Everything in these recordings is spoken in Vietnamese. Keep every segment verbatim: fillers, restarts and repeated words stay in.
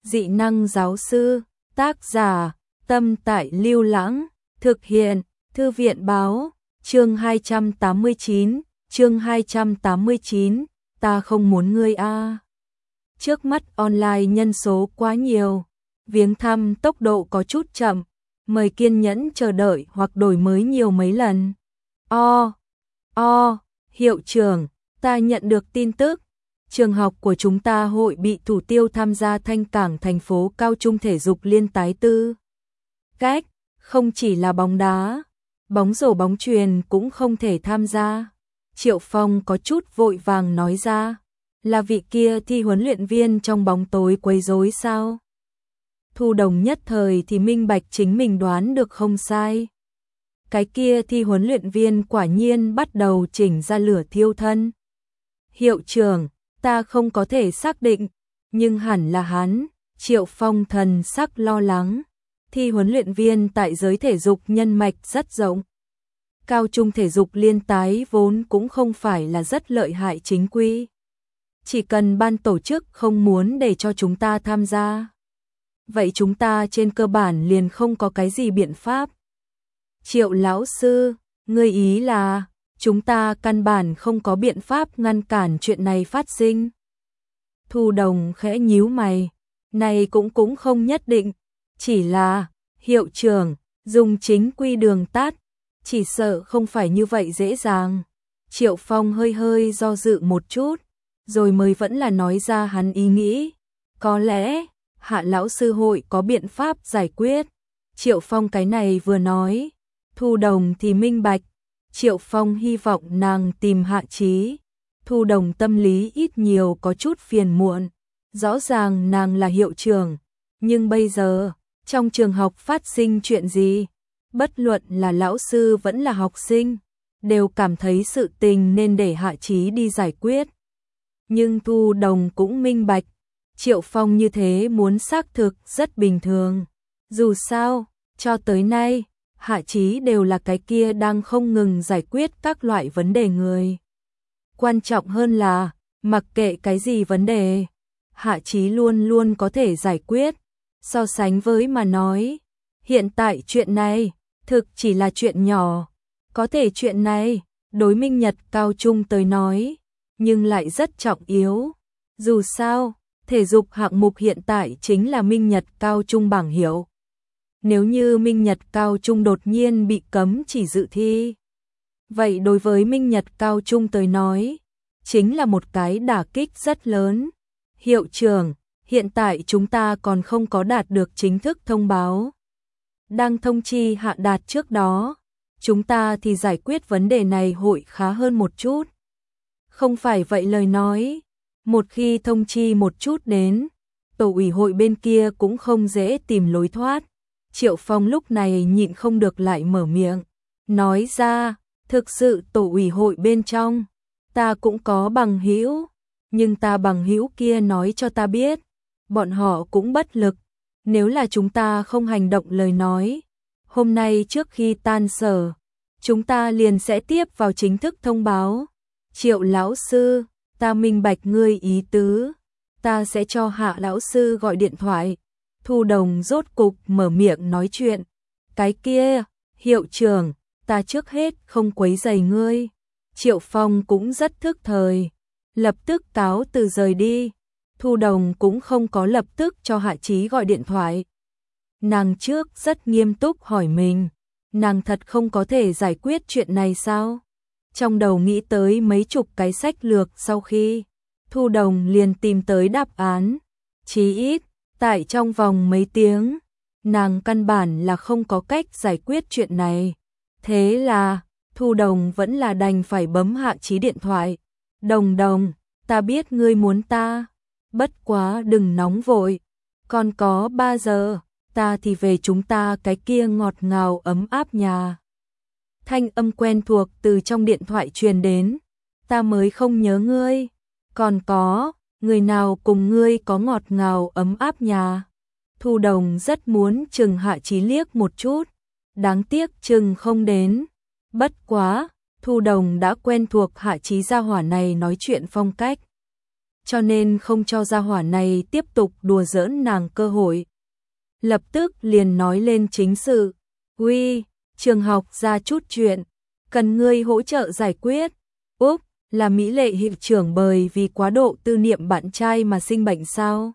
Dị năng giáo sư, tác giả, Tâm Tại Lưu Lãng, thực hiện, Thư viện báo, chương hai trăm tám mươi chín, chương hai trăm tám mươi chín, ta không muốn ngươi a. Trước mắt online nhân số quá nhiều, viếng thăm tốc độ có chút chậm, mời kiên nhẫn chờ đợi hoặc đổi mới nhiều mấy lần. O, o, hiệu trưởng, ta nhận được tin tức, trường học của chúng ta hội bị thủ tiêu tham gia thanh cảng thành phố cao trung thể dục liên tái tư. Cách, không chỉ là bóng đá, bóng rổ bóng chuyền cũng không thể tham gia. Triệu Phong có chút vội vàng nói ra, là vị kia thi huấn luyện viên trong bóng tối quấy rối sao? Thu Đồng nhất thời thì minh bạch chính mình đoán được không sai. Cái kia thi huấn luyện viên quả nhiên bắt đầu chỉnh ra lửa thiêu thân. Hiệu trưởng, ta không có thể xác định, nhưng hẳn là hắn. Triệu Phong thần sắc lo lắng. Thi huấn luyện viên tại giới thể dục nhân mạch rất rộng. Cao trung thể dục liên tái vốn cũng không phải là rất lợi hại chính quy. Chỉ cần ban tổ chức không muốn để cho chúng ta tham gia, vậy chúng ta trên cơ bản liền không có cái gì biện pháp. Triệu lão sư, ngươi ý là chúng ta căn bản không có biện pháp ngăn cản chuyện này phát sinh. Thu Đồng khẽ nhíu mày, này cũng cũng không nhất định, chỉ là hiệu trưởng dùng chính quy đường tắt, chỉ sợ không phải như vậy dễ dàng. Triệu Phong hơi hơi do dự một chút, rồi mới vẫn là nói ra hắn ý nghĩ. Có lẽ Hạ lão sư hội có biện pháp giải quyết. Triệu Phong cái này vừa nói, Thu Đồng thì minh bạch. Triệu Phong hy vọng nàng tìm Hạ Chí. Thu Đồng tâm lý ít nhiều có chút phiền muộn. Rõ ràng nàng là hiệu trưởng, nhưng bây giờ trong trường học phát sinh chuyện gì, bất luận là lão sư vẫn là học sinh, đều cảm thấy sự tình nên để Hạ Chí đi giải quyết. Nhưng Thu Đồng cũng minh bạch, Triệu Phong như thế muốn xác thực rất bình thường. Dù sao, cho tới nay, Hạ Chí đều là cái kia đang không ngừng giải quyết các loại vấn đề người. Quan trọng hơn là, mặc kệ cái gì vấn đề, Hạ Chí luôn luôn có thể giải quyết. So sánh với mà nói, hiện tại chuyện này, thực chỉ là chuyện nhỏ. Có thể chuyện này, đối Minh Nhật cao trung tới nói, nhưng lại rất trọng yếu. Dù sao, thể dục hạng mục hiện tại chính là Minh Nhật cao trung bảng hiệu. Nếu như Minh Nhật cao trung đột nhiên bị cấm chỉ dự thi, vậy đối với Minh Nhật cao trung tới nói, chính là một cái đả kích rất lớn. Hiệu trưởng, hiện tại chúng ta còn không có đạt được chính thức thông báo. Đang thông chi hạ đạt trước đó, chúng ta thì giải quyết vấn đề này hội khá hơn một chút. Không phải vậy lời nói, một khi thông chi một chút đến, tổ ủy hội bên kia cũng không dễ tìm lối thoát. Triệu Phong lúc này nhịn không được lại mở miệng, nói ra, thực sự tổ ủy hội bên trong, ta cũng có bằng hữu, nhưng ta bằng hữu kia nói cho ta biết, bọn họ cũng bất lực, nếu là chúng ta không hành động lời nói, hôm nay trước khi tan sở, chúng ta liền sẽ tiếp vào chính thức thông báo. Triệu lão sư, ta minh bạch ngươi ý tứ, ta sẽ cho Hạ lão sư gọi điện thoại. Thu Đồng rốt cục mở miệng nói chuyện. Cái kia, hiệu trưởng, ta trước hết không quấy rầy ngươi. Triệu Phong cũng rất thức thời, lập tức cáo từ rời đi. Thu Đồng cũng không có lập tức cho Hạ Chí gọi điện thoại. Nàng trước rất nghiêm túc hỏi mình, nàng thật không có thể giải quyết chuyện này sao? Trong đầu nghĩ tới mấy chục cái sách lược sau khi, Thu Đồng liền tìm tới đáp án. Chí ít, tại trong vòng mấy tiếng, nàng căn bản là không có cách giải quyết chuyện này. Thế là, Thu Đồng vẫn là đành phải bấm Hạ Chí điện thoại. Đồng Đồng, ta biết ngươi muốn ta, bất quá đừng nóng vội, còn có ba giờ, ta thì về chúng ta cái kia ngọt ngào ấm áp nhà. Thanh âm quen thuộc từ trong điện thoại truyền đến, ta mới không nhớ ngươi, còn có, người nào cùng ngươi có ngọt ngào ấm áp nhà. Thu Đồng rất muốn chừng Hạ Chí liếc một chút, đáng tiếc chừng không đến. Bất quá, Thu Đồng đã quen thuộc Hạ Chí gia hỏa này nói chuyện phong cách. cho nên không cho gia hỏa này tiếp tục đùa giỡn nàng cơ hội. Lập tức liền nói lên chính sự. Uy, trường học ra chút chuyện, cần ngươi hỗ trợ giải quyết. Úp, là Mỹ Lệ hiệu trưởng bởi vì quá độ tư niệm bạn trai mà sinh bệnh sao?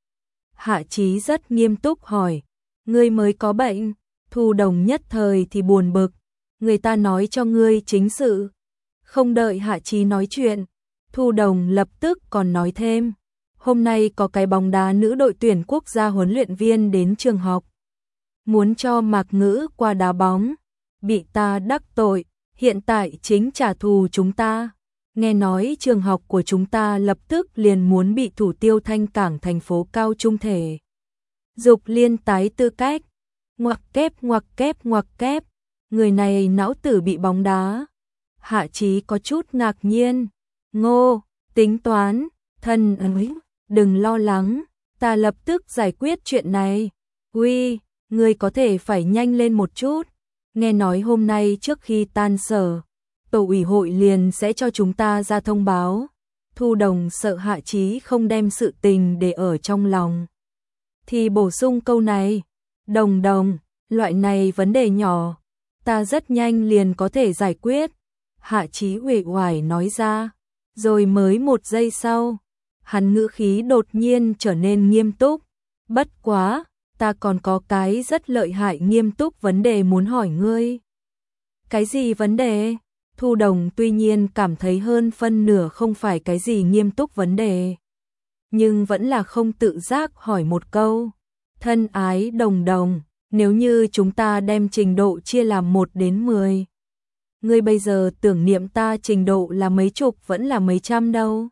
Hạ Chí rất nghiêm túc hỏi. Ngươi mới có bệnh? Thu Đồng nhất thời thì buồn bực. Người ta nói cho ngươi chính sự. Không đợi Hạ Chí nói chuyện, Thu Đồng lập tức còn nói thêm. Hôm nay có cái bóng đá nữ đội tuyển quốc gia huấn luyện viên đến trường học. Muốn cho Mạc Ngữ qua đá bóng. Bị ta đắc tội, hiện tại chính trả thù chúng ta. Nghe nói trường học của chúng ta lập tức liền muốn bị thủ tiêu thanh cảng thành phố cao trung thể. Dục liên tái tư cách. Ngoặc kép ngoặc kép ngoặc kép. Người này não tử bị bóng đá. Hạ Chí có chút ngạc nhiên. Ngô, tính toán, thân ấy, đừng lo lắng, ta lập tức giải quyết chuyện này. Uy, ngươi có thể phải nhanh lên một chút. Nghe nói hôm nay trước khi tan sở, tổ ủy hội liền sẽ cho chúng ta ra thông báo. Thu Đồng sợ Hạ Chí không đem sự tình để ở trong lòng, thì bổ sung câu này. Đồng đồng, loại này vấn đề nhỏ, ta rất nhanh liền có thể giải quyết. Hạ Chí uể oải nói ra. Rồi mới một giây sau, hắn ngữ khí đột nhiên trở nên nghiêm túc. Bất quá, ta còn có cái rất lợi hại nghiêm túc vấn đề muốn hỏi ngươi. Cái gì vấn đề? Thu Đồng tuy nhiên cảm thấy hơn phân nửa không phải cái gì nghiêm túc vấn đề, nhưng vẫn là không tự giác hỏi một câu. Thân ái Đồng Đồng, nếu như chúng ta đem trình độ chia làm một đến mười, ngươi bây giờ tưởng niệm ta trình độ là mấy chục vẫn là mấy trăm đâu?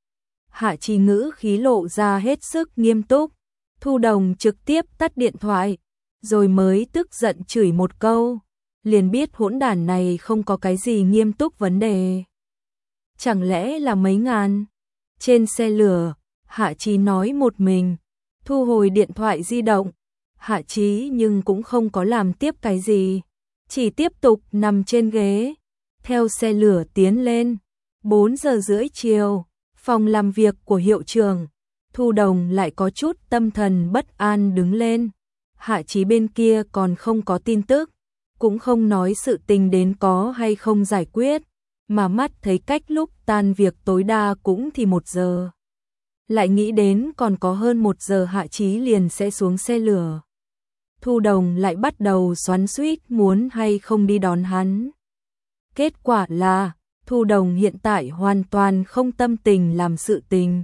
Hạ Chí ngữ khí lộ ra hết sức nghiêm túc. Thu Đồng trực tiếp tắt điện thoại, rồi mới tức giận chửi một câu. Liền biết hỗn đản này không có cái gì nghiêm túc vấn đề. Chẳng lẽ là mấy ngàn? Trên xe lửa, Hạ Chí nói một mình, thu hồi điện thoại di động. Hạ Chí nhưng cũng không có làm tiếp cái gì, chỉ tiếp tục nằm trên ghế, theo xe lửa tiến lên. bốn giờ rưỡi chiều, phòng làm việc của hiệu trưởng. Thu Đồng lại có chút tâm thần bất an đứng lên. Hạ Chí bên kia còn không có tin tức, cũng không nói sự tình đến có hay không giải quyết, mà mắt thấy cách lúc tan việc tối đa cũng thì một giờ. Lại nghĩ đến còn có hơn một giờ Hạ Chí liền sẽ xuống xe lửa. Thu Đồng lại bắt đầu xoắn xuýt muốn hay không đi đón hắn. Kết quả là, Thu Đồng hiện tại hoàn toàn không tâm tình làm sự tình.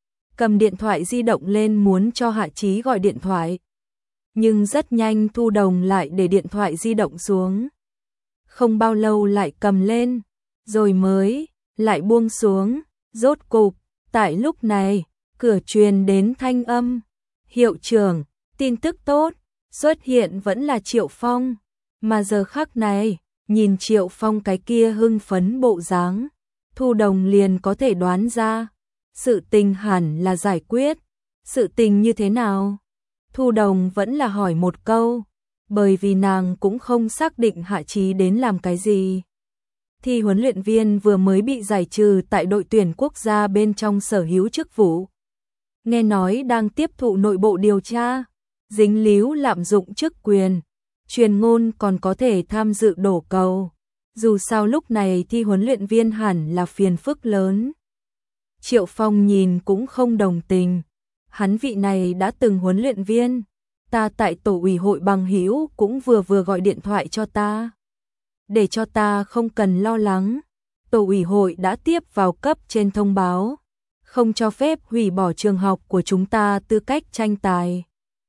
Cầm điện thoại di động lên muốn cho Hạ Chí gọi điện thoại. Nhưng rất nhanh Thu Đồng lại để điện thoại di động xuống. Không bao lâu lại cầm lên, rồi mới, lại buông xuống. Rốt cục, tại lúc này, cửa truyền đến thanh âm. Hiệu trưởng, tin tức tốt. Xuất hiện vẫn là Triệu Phong, mà giờ khắc này, nhìn Triệu Phong cái kia hưng phấn bộ dáng, Thu Đồng liền có thể đoán ra, sự tình hẳn là giải quyết. Sự tình như thế nào? Thu Đồng vẫn là hỏi một câu, bởi vì nàng cũng không xác định Hạ Chí đến làm cái gì. Thì huấn luyện viên vừa mới bị giải trừ tại đội tuyển quốc gia bên trong sở hữu chức vụ. Nghe nói đang tiếp thụ nội bộ điều tra, dính líu lạm dụng chức quyền, truyền ngôn còn có thể tham dự đổ cầu. Dù sao lúc này thì huấn luyện viên hẳn là phiền phức lớn. Triệu Phong nhìn cũng không đồng tình. Hắn vị này đã từng huấn luyện viên, ta tại tổ ủy hội bằng hữu cũng vừa vừa gọi điện thoại cho ta, để cho ta không cần lo lắng. Tổ ủy hội đã tiếp vào cấp trên thông báo, không cho phép hủy bỏ trường học của chúng ta tư cách tranh tài.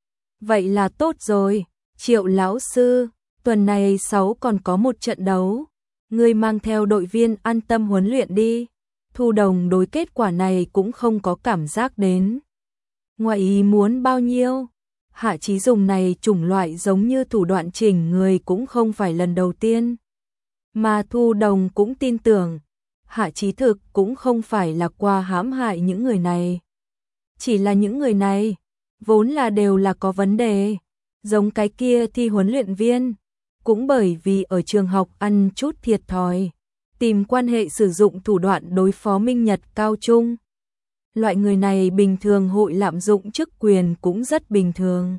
Vậy là tốt rồi, Triệu lão sư, tuần này sáu còn có một trận đấu, ngươi mang theo đội viên an tâm huấn luyện đi. Thu Đồng đối kết quả này cũng không có cảm giác đến ngoài ý muốn bao nhiêu. Hạ Chí dùng này chủng loại giống như thủ đoạn chỉnh người cũng không phải lần đầu tiên, mà Thu Đồng cũng tin tưởng Hạ Chí thực cũng không phải là qua hãm hại những người này. Chỉ là những người này vốn là đều là có vấn đề, giống cái kia thi huấn luyện viên, cũng bởi vì ở trường học ăn chút thiệt thòi, tìm quan hệ sử dụng thủ đoạn đối phó Minh Nhật cao trung. loại người này bình thường hội lạm dụng chức quyền cũng rất bình thường.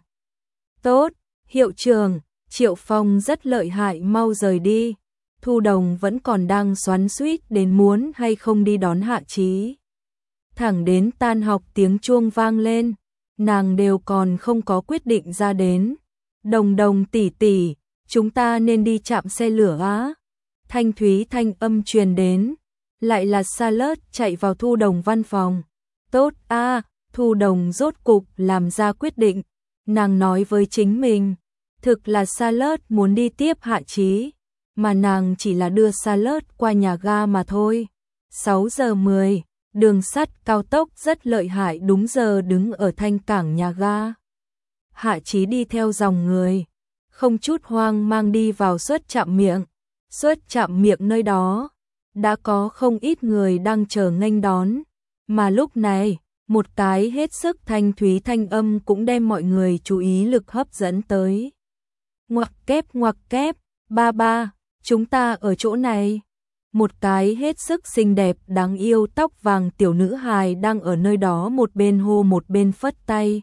Tốt, hiệu trưởng, Triệu Phong rất lợi hại, mau rời đi. Thu Đồng vẫn còn đang xoắn xuýt đến muốn hay không đi đón Hạ Chí. Thẳng đến tan học tiếng chuông vang lên, nàng đều còn không có quyết định ra đến. Đồng Đồng tỷ tỷ, chúng ta nên đi chạm xe lửa á. Thanh thúy thanh âm truyền đến, lại là Salad chạy vào Thu Đồng văn phòng. Tốt a, Thu Đồng rốt cục làm ra quyết định, nàng nói với chính mình, thực là Salad muốn đi tiếp Hạ Chí, mà nàng chỉ là đưa Salad qua nhà ga mà thôi. sáu giờ mười, đường sắt cao tốc rất lợi hại đúng giờ đứng ở thanh cảng nhà ga. Hạ Chí đi theo dòng người, không chút hoang mang đi vào suất trạm miệng. Suất trạm miệng nơi đó, đã có không ít người đang chờ nghênh đón, mà lúc này, một cái hết sức thanh thúy thanh âm cũng đem mọi người chú ý lực hấp dẫn tới. Ngoặc kép ngoặc kép, ba ba, chúng ta ở chỗ này. Một cái hết sức xinh đẹp đáng yêu tóc vàng tiểu nữ hài đang ở nơi đó một bên hô một bên phất tay.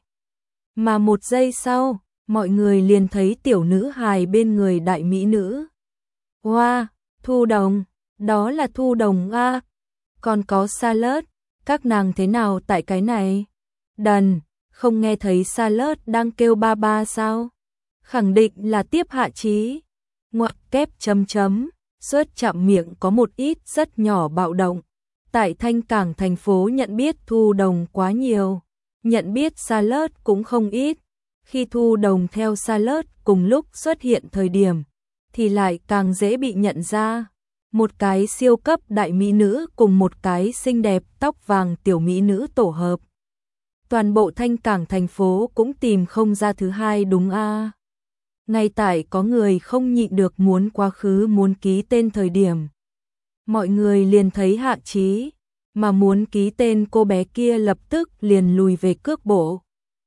Mà một giây sau, mọi người liền thấy tiểu nữ hài bên người đại mỹ nữ. Wow, Thu Đồng, đó là Thu Đồng a. Còn có Salad, các nàng thế nào tại cái này? Đần, không nghe thấy Salad đang kêu ba ba sao? Khẳng định là tiếp Hạ Chí. Ngoặc kép chấm chấm, suất chạm miệng có một ít rất nhỏ bạo động. Tại thanh cảng thành phố nhận biết Thu Đồng quá nhiều, nhận biết Salad cũng không ít. Khi Thu Đồng theo Salad cùng lúc xuất hiện thời điểm, thì lại càng dễ bị nhận ra. Một cái siêu cấp đại mỹ nữ cùng một cái xinh đẹp tóc vàng tiểu mỹ nữ tổ hợp. Toàn bộ thanh cảng thành phố cũng tìm không ra thứ hai đúng a. À. Ngay tại có người không nhịn được muốn quá khứ muốn ký tên thời điểm. Mọi người liền thấy Hạ Chí, mà muốn ký tên cô bé kia lập tức liền lùi về cước bộ.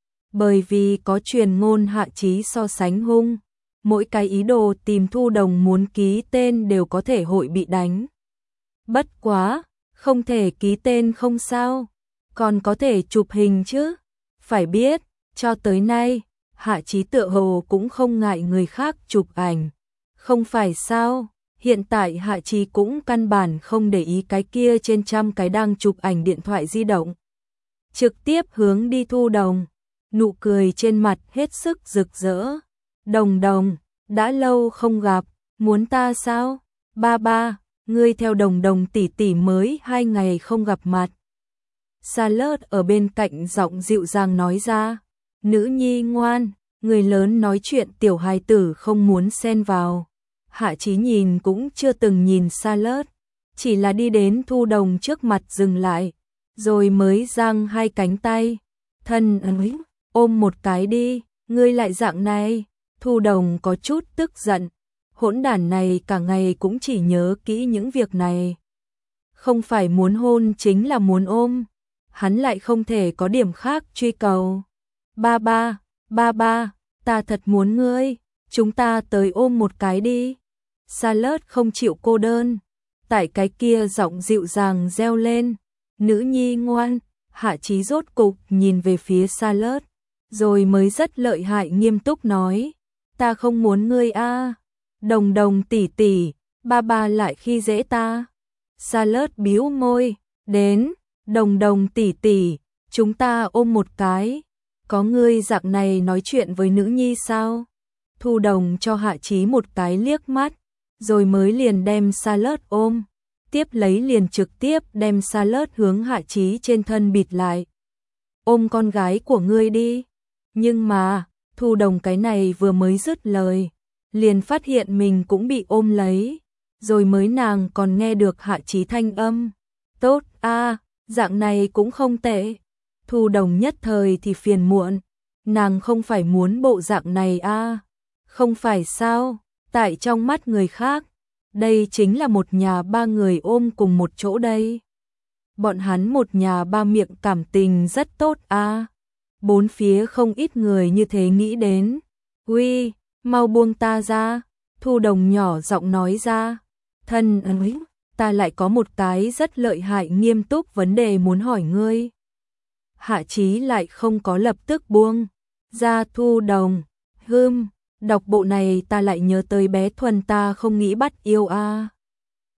Bởi vì có truyền ngôn Hạ Chí so sánh hung. Mỗi cái ý đồ tìm Thu Đồng muốn ký tên đều có thể hội bị đánh. Bất quá, không thể ký tên không sao, còn có thể chụp hình chứ. Phải biết, cho tới nay, Hạ Chí tựa hồ cũng không ngại người khác chụp ảnh. Không phải sao, hiện tại Hạ Chí cũng căn bản không để ý cái kia trên trăm cái đang chụp ảnh điện thoại di động. Trực tiếp hướng đi Thu Đồng, nụ cười trên mặt hết sức rực rỡ. Đồng Đồng, đã lâu không gặp, muốn ta sao? Ba ba, ngươi theo Đồng Đồng tỷ tỷ mới hai ngày không gặp mặt. Salad ở bên cạnh giọng dịu dàng nói ra, nữ nhi ngoan, người lớn nói chuyện tiểu hài tử không muốn xen vào. Hạ Chí nhìn cũng chưa từng nhìn Salad, chỉ là đi đến Thu Đồng trước mặt dừng lại, rồi mới giang hai cánh tay. Thân ấy, ôm một cái đi, ngươi lại dạng này. Thu Đồng có chút tức giận, hỗn đản này cả ngày cũng chỉ nhớ kỹ những việc này. Không phải muốn hôn chính là muốn ôm, hắn lại không thể có điểm khác truy cầu. Ba ba, ba ba, ta thật muốn ngươi, chúng ta tới ôm một cái đi. Salad không chịu cô đơn, tại cái kia giọng dịu dàng reo lên, nữ nhi ngoan. Hạ Chí rốt cục nhìn về phía Salad, rồi mới rất lợi hại nghiêm túc nói, ta không muốn ngươi a. À. Đồng Đồng tỷ tỷ, ba ba lại khi dễ ta. Salad bĩu môi, đến, Đồng Đồng tỷ tỷ, chúng ta ôm một cái. Có ngươi dạng này nói chuyện với nữ nhi sao? Thu Đồng cho Hạ Chí một cái liếc mắt, rồi mới liền đem Salad ôm, tiếp lấy liền trực tiếp đem Salad hướng Hạ Chí trên thân bịt lại. Ôm con gái của ngươi đi. Nhưng mà, Thu Đồng cái này vừa mới dứt lời, liền phát hiện mình cũng bị ôm lấy, rồi mới nàng còn nghe được Hạ Chí thanh âm. Tốt a, à, dạng này cũng không tệ. Thu Đồng nhất thời thì phiền muộn, nàng không phải muốn bộ dạng này a. À. Không phải sao, tại trong mắt người khác, đây chính là một nhà ba người ôm cùng một chỗ đây. Bọn hắn một nhà ba miệng cảm tình rất tốt a. À. Bốn phía không ít người như thế nghĩ đến. Uy, mau buông ta ra. Thu Đồng nhỏ giọng nói ra. Thân ấy, ta lại có một cái rất lợi hại nghiêm túc vấn đề muốn hỏi ngươi. Hạ Chí lại không có lập tức buông ra Thu Đồng. Hưm, đọc bộ này ta lại nhớ tới bé Thuần ta không nghĩ bắt yêu a. À.